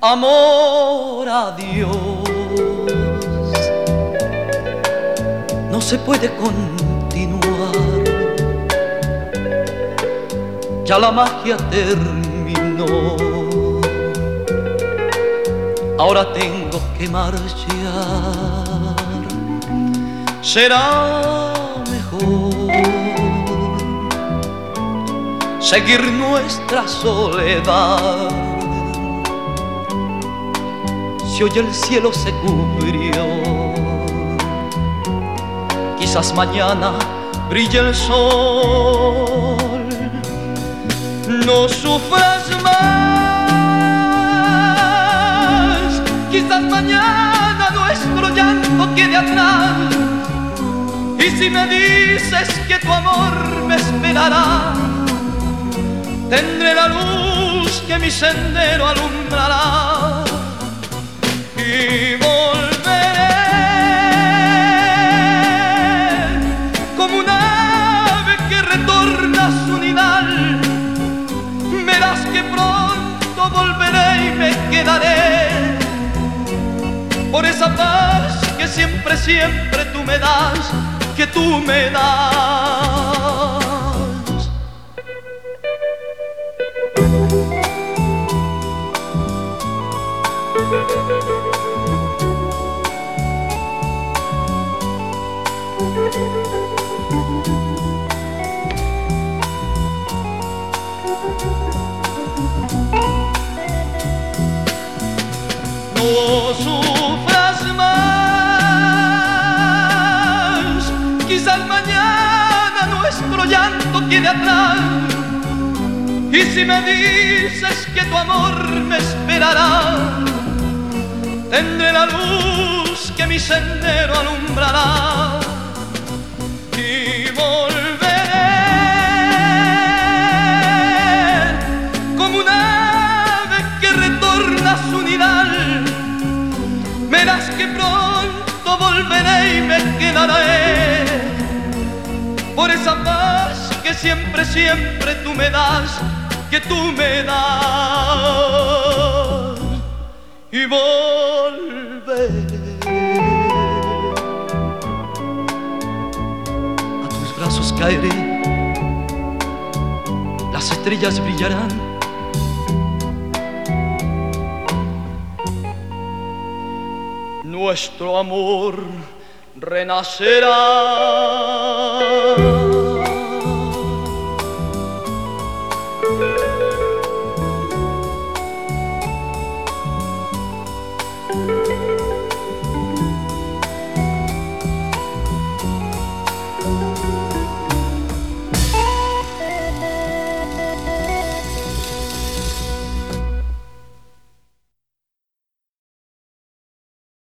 Amor a Dios, no se puede continuar, ya la magia terminó, ahora tengo que marchar, será mejor seguir nuestra soledad. Si hoy el cielo se cubrió, quizás mañana brille el sol. No sufras más, quizás mañana nuestro llanto quede atrás. Y si me dices que tu amor me esperará, tendré la luz que mi sendero alumbrará. Y volveré como un ave que retorna a su nidal. Verás que pronto volveré y me quedaré por esa paz que siempre, siempre tú me das, que tú me das. No sufras más, quizás mañana nuestro llanto quede atrás. Y si me dices que tu amor me esperará, tendré la luz que mi sendero alumbrará. Y volveré como un ave que retorna a su nidal. Verás que pronto volveré y me quedaré por esa paz que siempre, siempre tú me das, que tú me das. Y volveré, a tus brazos caeré, las estrellas brillarán. Nuestro amor renacerá.